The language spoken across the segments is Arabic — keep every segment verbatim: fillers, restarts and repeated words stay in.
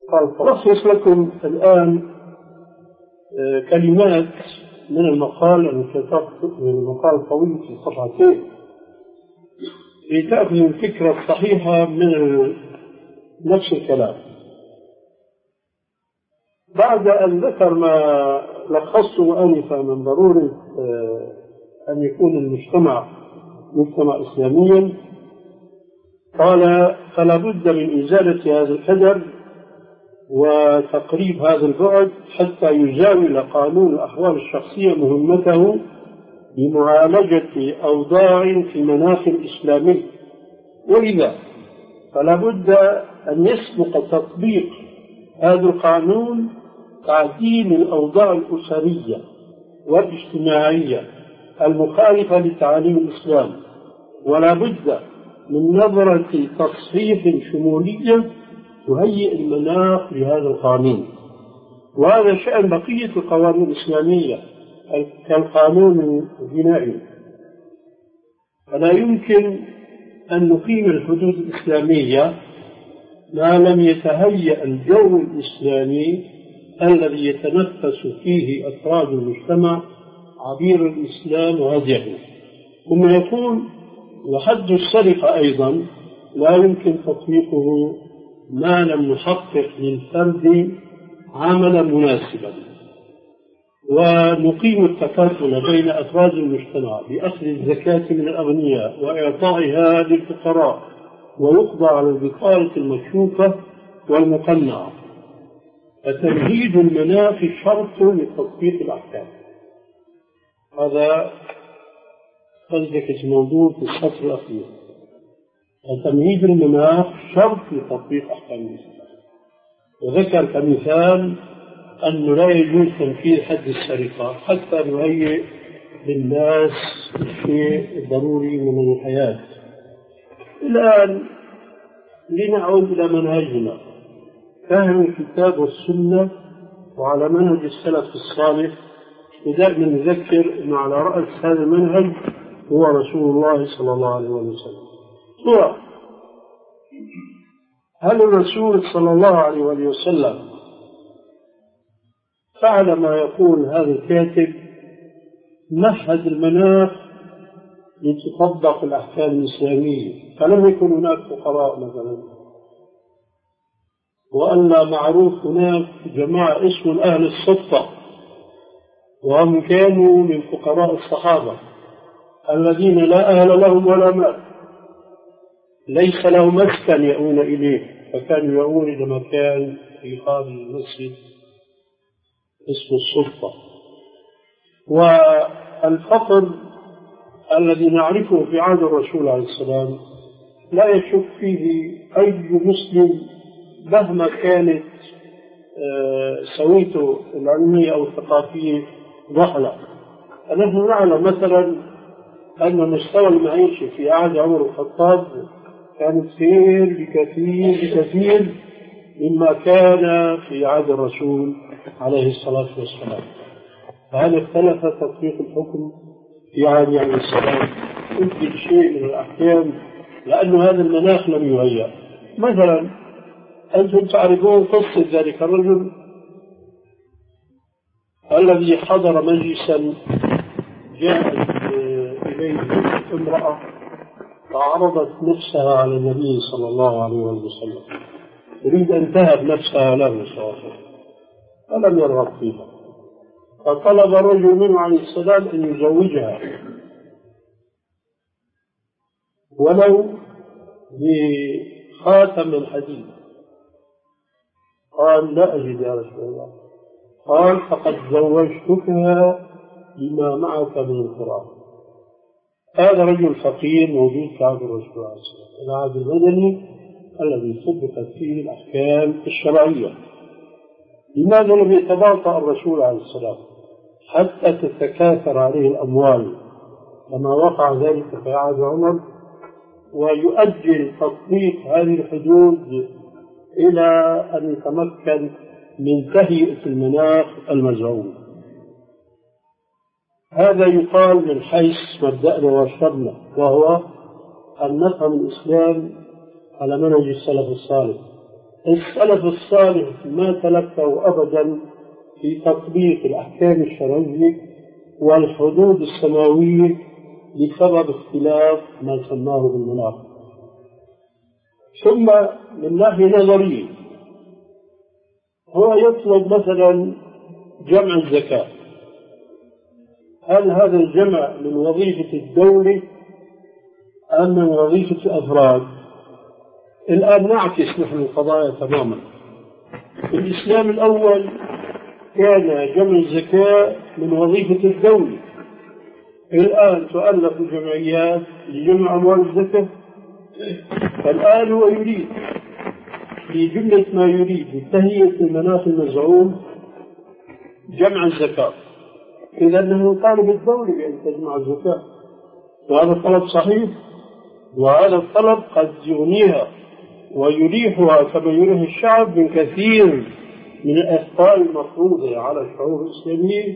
قال ألخص لكم الآن كلمات من المقال المكتوب المقال طويل في صفحتين لتأخذ الفكرة الصحيحة من نفس الكلام. بعد أن ذكر ما لخصته آنفا من ضرورة أن يكون المجتمع مجتمع إسلاميا، قال فلا بد من إزالة هذا الحجر وتقريب هذا البعد حتى يزاول قانون الأحوال الشخصية مهمته بمعالجة أوضاع في المناخ الإسلامي. ولذا فلا بد أن يسبق تطبيق هذا القانون تعديل الأوضاع الأسرية والاجتماعية المخالفة لتعاليم الإسلام، ولا بد من نظرة تصحيح شمولية تهيئ المناخ لهذا القانون. وهذا شأن بقية القوانين الإسلامية كالقانون الجنائي. فلا يمكن أن نقيم الحدود الإسلامية ما لم يتهيأ الجو الإسلامي الذي يتنفس فيه أفراد المجتمع عبير الإسلام وهديه. ثم يكون وحد السرقة أيضا لا يمكن تطبيقه ما لم نحقق للفرد عملا مناسبا، ونقيم التكافل بين أفراد المجتمع بأخذ الزكاة من الأغنياء وإعطائها للفقراء، ويقضى على البطالة المكشوفة والمقنعة. فتمهيد المناخ شرط لتطبيق الأحكام. هذا قصدك الموضوع في السطر الأخير. وتمهيد المناخ شرط لتطبيق أحكام الإسلام. وذكر كمثال أنه لا يجوز تنفيذ حد السرقة حتى نهيئ للناس الشيء الضروري من الحياة. الآن لنعود إلى منهجنا، فهم الكتاب والسنة وعلى منهج السلف الصالح. ودائما نذكر أنه على رأس هذا المنهج هو رسول الله صلى الله عليه وسلم. هو هل الرسول صلى الله عليه وسلم فعل ما يقول هذا الكاتب، مهد المناخ لتطبق الأحكام الإسلامية؟ فلم يكن هناك فقراء مثلا، وأن معروف هناك جماعة اسم أهل الصفة، وهم كانوا من فقراء الصحابة الذين لا أهل لهم ولا مال، ليس لهم مسكن يأون إليه، فكانوا يأون إلى مكان في خارج المسجد اسم الصفة. والفقر الذي نعرفه في عهد الرسول عليه السلام لا يشك فيه أي مسلم مهما كانت سويته العلمية أو الثقافية ضحلة. نحن نعلم مثلا أن مستوى المعيشة في عهد عمر الخطاب كان كثير بكثير بكثير مما كان في عهد الرسول عليه الصلاة والسلام. فهل اختلف تطبيق الحكم في عهد عليه السلام؟ يمكن شيء من الأحكام لأن هذا المناخ لم يهيأ. مثلا أنتم تعرفون قصة ذلك الرجل الذي حضر مجلسا جاءت إليه امرأة فعرضت نفسها على النبي صلى الله عليه وسلم، تريد أن تهب نفسها له صلى الله عليه وسلم، فلم يرغب فيها، فطلب الرجل منه عليه السلام أن يزوجها ولو بخاتم الحديد. قال لا أجد يا رسول الله. قال فقد زوجتكها بما معك من القرآن. هذا رجل فقير موجود في عهد الرسول عليه السلام، العهد المدني الذي طبقت فيه الأحكام الشرعية. لماذا لم يتباطأ الرسول عليه السلام حتى تتكاثر عليه الأموال كما وقع ذلك في عهد عمر، ويؤجل تطبيق هذه الحدود إلى أن يتمكن من تهيئة المناخ المزعوم؟ هذا يقال من حيث مبدأنا وارشدنا، وهو أن نفهم الإسلام على منهج السلف الصالح. السلف الصالح ما تلقوا أبدا في تطبيق الأحكام الشرعية والحدود السماوية بسبب اختلاف ما سماه بالمناطق. ثم من ناحية نظرية هو يطلب مثلا جمع الزكاة، هل هذا الجمع من وظيفة الدولة أم من وظيفة الأفراد؟ الآن نعكس نحن القضايا تماما. في الإسلام الأول كان جمع الزكاة من وظيفة الدولة، الآن تؤلف جمعيات لجمع أموال الزكاة، فالآن هو يريد في جملة ما يريد لتهيئة المناخ المزعوم جمع الزكاة، إذا أنه يطالب الدولة بأن تجمع الزكاة، وهذا الطلب صحيح، وهذا الطلب قد يغنيها ويريحها كما يريح الشعب من كثير من الأخطاء المفروضة على الشعوب الإسلامية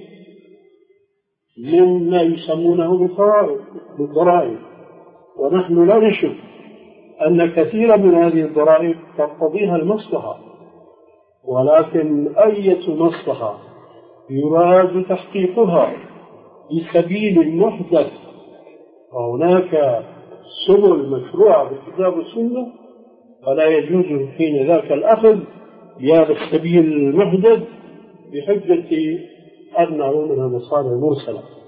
مما يسمونه بالضرائب. ونحن لا نشك أن كثيرا من هذه الضرائب تقتضيها المصلحة، ولكن أية مصلحة يراد تحقيقها بسبيل محدث وهناك سبل مشروعة بالكتاب والسنة، فلا يجوز حين ذاك الأخذ بهذا السبيل المحدث بحجة أنه من المصالح المرسلة.